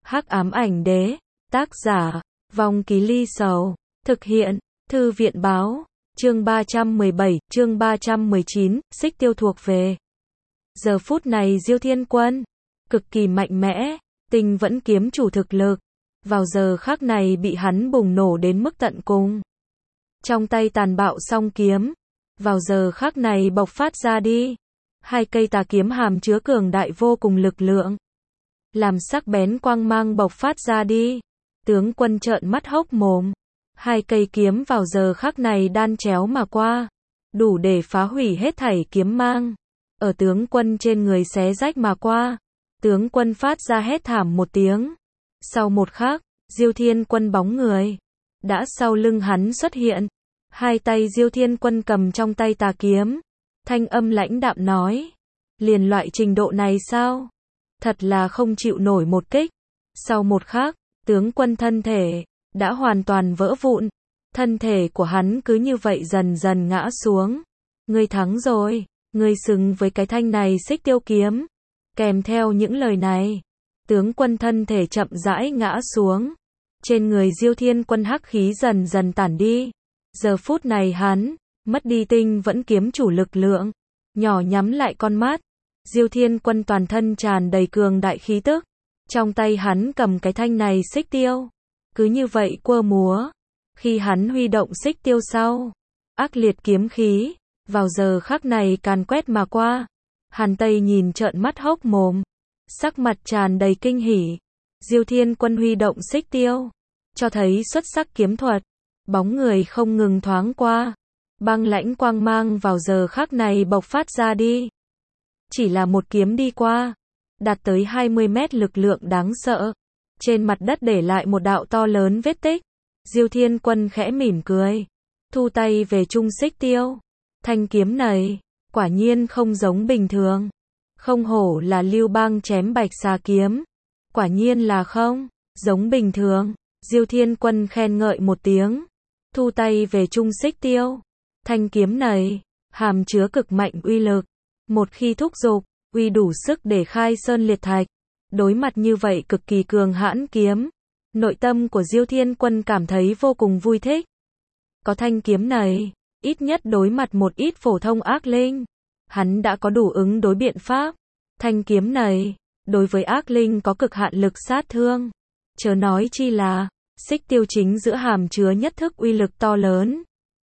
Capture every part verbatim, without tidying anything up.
Hắc ám ảnh đế, tác giả, Vong Ký Ly Sầu, thực hiện, Thư viện báo, chương ba trăm mười bảy, chương ba trăm mười chín, Xích Tiêu thuộc về. Giờ phút này Diêu Thiên Quân, cực kỳ mạnh mẽ, Tinh Vẫn kiếm chủ thực lực, vào giờ khắc này bị hắn bùng nổ đến mức tận cùng. Trong tay tàn bạo song kiếm, vào giờ khắc này bộc phát ra đi. Hai cây tà kiếm hàm chứa cường đại vô cùng lực lượng, làm sắc bén quang mang bộc phát ra đi. Tướng quân trợn mắt hốc mồm. Hai cây kiếm vào giờ khắc này đan chéo mà qua, đủ để phá hủy hết thảy kiếm mang. Ở tướng quân trên người xé rách mà qua. Tướng quân phát ra hét thảm một tiếng. Sau một khắc, Diêu Thiên Quân bóng người đã sau lưng hắn xuất hiện. Hai tay Diêu Thiên Quân cầm trong tay tà kiếm. Thanh âm lãnh đạm nói, liền loại trình độ này sao? Thật là không chịu nổi một kích. Sau một khắc, tướng quân thân thể đã hoàn toàn vỡ vụn. Thân thể của hắn cứ như vậy dần dần ngã xuống. Ngươi thắng rồi, ngươi xứng với cái thanh này Xích Tiêu kiếm. Kèm theo những lời này, tướng quân thân thể chậm rãi ngã xuống. Trên người Diêu Thiên Quân hắc khí dần dần tản đi. Giờ phút này hắn mất đi Tinh Vẫn kiếm chủ lực lượng, nhỏ nhắm lại con mắt. Diêu Thiên Quân toàn thân tràn đầy cường đại khí tức. Trong tay hắn cầm cái thanh này Xích Tiêu, cứ như vậy quơ múa. Khi hắn huy động Xích Tiêu sau, ác liệt kiếm khí vào giờ khắc này càn quét mà qua. Hàn Tây nhìn trợn mắt hốc mồm, sắc mặt tràn đầy kinh hỉ. Diêu Thiên Quân huy động Xích Tiêu, cho thấy xuất sắc kiếm thuật. Bóng người không ngừng thoáng qua, băng lãnh quang mang vào giờ khắc này bộc phát ra đi. Chỉ là một kiếm đi qua, đạt tới hai mươi mét lực lượng đáng sợ. Trên mặt đất để lại một đạo to lớn vết tích. Diêu Thiên Quân khẽ mỉm cười, thu tay về trung Xích Tiêu. Thanh kiếm này, quả nhiên không giống bình thường. Không hổ là Lưu Bang chém bạch xà kiếm. Quả nhiên là không giống bình thường. Diêu Thiên Quân khen ngợi một tiếng, thu tay về trung Xích Tiêu. Thanh kiếm này, hàm chứa cực mạnh uy lực. Một khi thúc giục, uy đủ sức để khai sơn liệt thạch. Đối mặt như vậy cực kỳ cường hãn kiếm, nội tâm của Diêu Thiên Quân cảm thấy vô cùng vui thích. Có thanh kiếm này, ít nhất đối mặt một ít phổ thông ác linh, hắn đã có đủ ứng đối biện pháp. Thanh kiếm này, đối với ác linh có cực hạn lực sát thương. Chớ nói chi là, Xích Tiêu chính giữa hàm chứa nhất thức uy lực to lớn.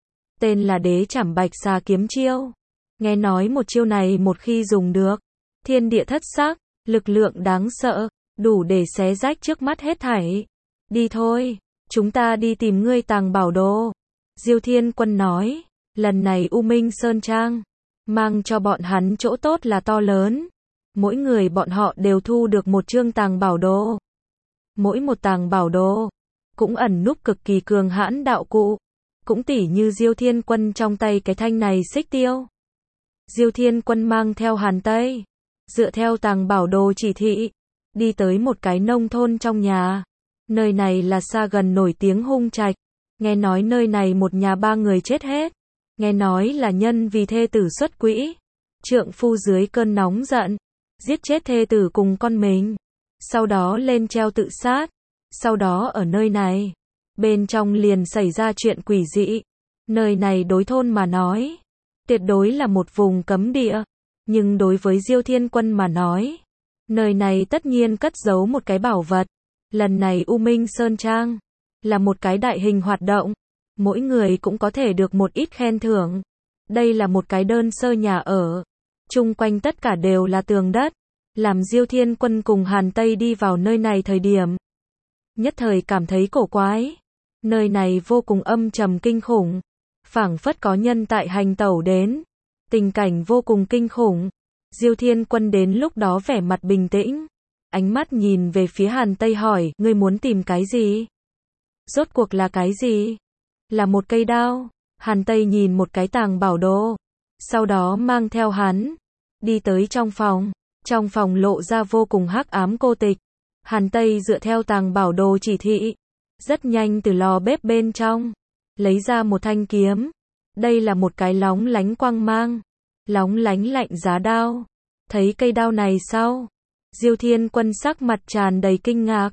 Tên là Đế Trảm Bạch Xà kiếm chiêu. Nghe nói một chiêu này một khi dùng được, thiên địa thất sắc, lực lượng đáng sợ, đủ để xé rách trước mắt hết thảy. Đi thôi, chúng ta đi tìm ngươi tàng bảo đồ. Diêu Thiên Quân nói, lần này U Minh Sơn Trang, mang cho bọn hắn chỗ tốt là to lớn. Mỗi người bọn họ đều thu được một chương tàng bảo đồ. Mỗi một tàng bảo đồ, cũng ẩn núp cực kỳ cường hãn đạo cụ. Cũng tỉ như Diêu Thiên Quân trong tay cái thanh này Xích Tiêu. Diêu Thiên Quân mang theo Hàn Tây, dựa theo tàng bảo đồ chỉ thị, đi tới một cái nông thôn trong nhà. Nơi này là xa gần nổi tiếng Hung Trạch. Nghe nói nơi này một nhà ba người chết hết. Nghe nói là nhân vì thê tử xuất quỹ. Trượng phu dưới cơn nóng giận, giết chết thê tử cùng con mình. Sau đó lên treo tự sát. Sau đó ở nơi này, bên trong liền xảy ra chuyện quỷ dị. Nơi này đối thôn mà nói, tuyệt đối là một vùng cấm địa. Nhưng đối với Diêu Thiên Quân mà nói, nơi này tất nhiên cất giấu một cái bảo vật. Lần này U Minh Sơn Trang là một cái đại hình hoạt động. Mỗi người cũng có thể được một ít khen thưởng. Đây là một cái đơn sơ nhà ở. Chung quanh tất cả đều là tường đất. Làm Diêu Thiên Quân cùng Hàn Tây đi vào nơi này thời điểm, nhất thời cảm thấy cổ quái. Nơi này vô cùng âm trầm kinh khủng. Phảng phất có nhân tại hành tẩu đến. Tình cảnh vô cùng kinh khủng. Diêu Thiên Quân đến lúc đó vẻ mặt bình tĩnh. Ánh mắt nhìn về phía Hàn Tây hỏi, ngươi muốn tìm cái gì? Rốt cuộc là cái gì? Là một cây đao. Hàn Tây nhìn một cái tàng bảo đồ. Sau đó mang theo hắn, đi tới trong phòng. Trong phòng lộ ra vô cùng hắc ám cô tịch. Hàn Tây dựa theo tàng bảo đồ chỉ thị, rất nhanh từ lò bếp bên trong, lấy ra một thanh kiếm. Đây là một cái lóng lánh quang mang, lóng lánh lạnh giá đao. Thấy cây đao này sau, Diêu Thiên Quân sắc mặt tràn đầy kinh ngạc.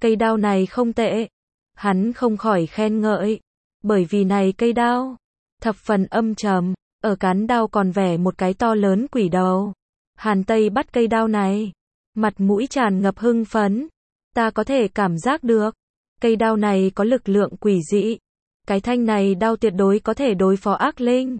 cây đao này không tệ. Hắn không khỏi khen ngợi. Bởi vì này cây đao, thập phần âm trầm, ở cán đao còn vẽ một cái to lớn quỷ đầu. Hàn Tây bắt cây đao này, mặt mũi tràn ngập hưng phấn. Ta có thể cảm giác được, cây đao này có lực lượng quỷ dị. Cái thanh này đao tuyệt đối có thể đối phó ác linh.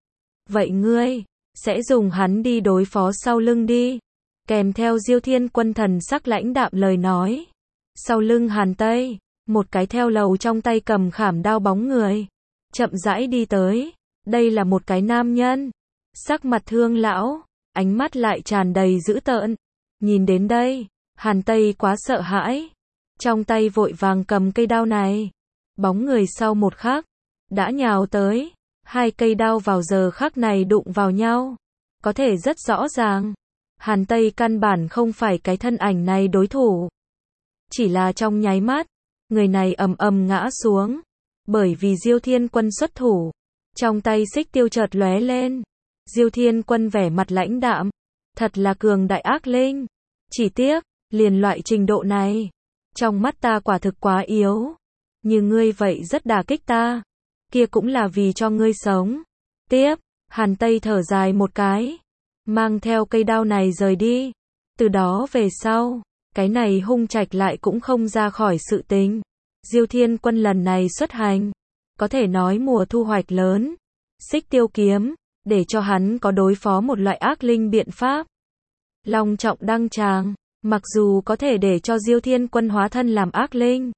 Vậy ngươi, sẽ dùng hắn đi đối phó sau lưng đi. Kèm theo Diêu Thiên Quân thần sắc lãnh đạm lời nói. Sau lưng Hàn Tây, một cái theo lầu trong tay cầm khảm đao bóng người. Chậm rãi đi tới. Đây là một cái nam nhân. Sắc mặt thương lão, ánh mắt lại tràn đầy dữ tợn. Nhìn đến đây, Hàn Tây quá sợ hãi. Trong tay vội vàng cầm cây đao này. Bóng người sau một khắc, đã nhào tới. Hai cây đao vào giờ khắc này đụng vào nhau. Có thể rất rõ ràng. Hàn Tây căn bản không phải cái thân ảnh này đối thủ. Chỉ là trong nháy mắt, người này ầm ầm ngã xuống. Bởi vì Diêu Thiên Quân xuất thủ. Trong tay xích tiêu chợt lóe lên. Diêu Thiên Quân vẻ mặt lãnh đạm. Thật là cường đại ác linh. Chỉ tiếc, liền loại trình độ này. Trong mắt ta quả thực quá yếu. Như ngươi vậy rất đả kích ta. Kia cũng là vì cho ngươi sống. Tiếp, Hàn Tây thở dài một cái. Mang theo cây đao này rời đi. Từ đó về sau, cái này hung trạch lại cũng không ra khỏi sự tình. Diêu Thiên Quân lần này xuất hành. Có thể nói mùa thu hoạch lớn. Xích tiêu kiếm, để cho hắn có đối phó một loại ác linh biện pháp. Long trọng đăng tràng, mặc dù có thể để cho Diêu Thiên Quân hóa thân làm ác linh.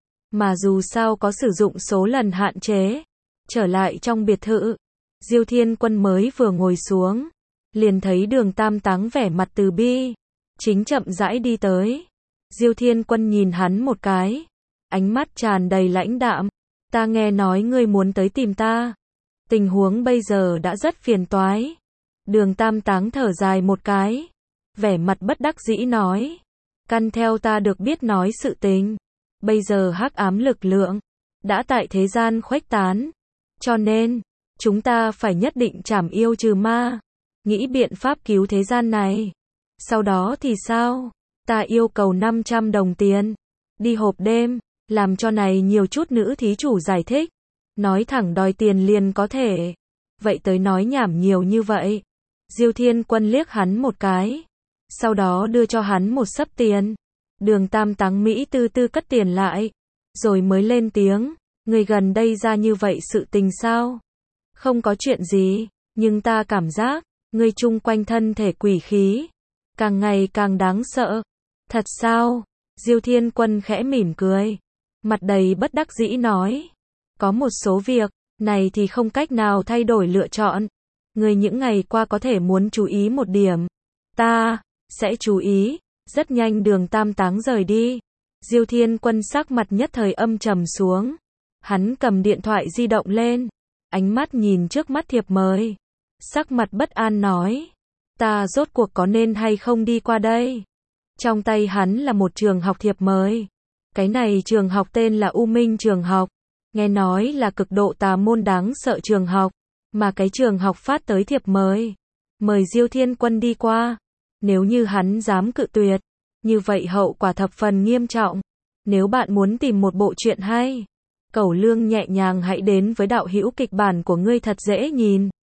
Mà dù sao có sử dụng số lần hạn chế. Trở lại trong biệt thự, Diêu Thiên Quân mới vừa ngồi xuống. Liền thấy Đường Tam Táng vẻ mặt từ bi. Chính chậm rãi đi tới. Diêu Thiên Quân nhìn hắn một cái. Ánh mắt tràn đầy lãnh đạm. Ta nghe nói ngươi muốn tới tìm ta. Tình huống bây giờ đã rất phiền toái. Đường Tam Táng thở dài một cái. Vẻ mặt bất đắc dĩ nói. Căn theo ta được biết nói sự tình. Bây giờ hắc ám lực lượng đã tại thế gian khuếch tán. Cho nên, chúng ta phải nhất định trảm yêu trừ ma. Nghĩ biện pháp cứu thế gian này. Sau đó thì sao? Ta yêu cầu năm trăm đồng tiền. Đi hộp đêm, làm cho này nhiều chút nữ thí chủ giải thích. Nói thẳng đòi tiền liền có thể. Vậy tới nói nhảm nhiều như vậy. Diêu Thiên Quân liếc hắn một cái. Sau đó đưa cho hắn một xấp tiền. Đường Tam Táng Mỹ tư tư cất tiền lại. Rồi mới lên tiếng. Người gần đây ra như vậy sự tình sao? Không có chuyện gì. Nhưng ta cảm giác, người chung quanh thân thể quỷ khí. Càng ngày càng đáng sợ. Thật sao? Diêu Thiên Quân khẽ mỉm cười. Mặt đầy bất đắc dĩ nói. Có một số việc, này thì không cách nào thay đổi lựa chọn. Người những ngày qua có thể muốn chú ý một điểm. Ta, sẽ chú ý. Rất nhanh Đường Tam Táng rời đi. Diêu Thiên Quân sắc mặt nhất thời âm trầm xuống. Hắn cầm điện thoại di động lên. Ánh mắt nhìn trước mắt thiệp mời. Sắc mặt bất an nói. Ta rốt cuộc có nên hay không đi qua đây? Trong tay hắn là một trường học thiệp mời. Cái này trường học tên là U Minh trường học. Nghe nói là cực độ tà môn đáng sợ trường học. Mà cái trường học phát tới thiệp mời. Mời Diêu Thiên Quân đi qua. Nếu như hắn dám cự tuyệt. Như vậy hậu quả thập phần nghiêm trọng. Nếu bạn muốn tìm một bộ truyện hay. Cẩu Lương nhẹ nhàng hãy đến với đạo hữu kịch bản của ngươi thật dễ nhìn.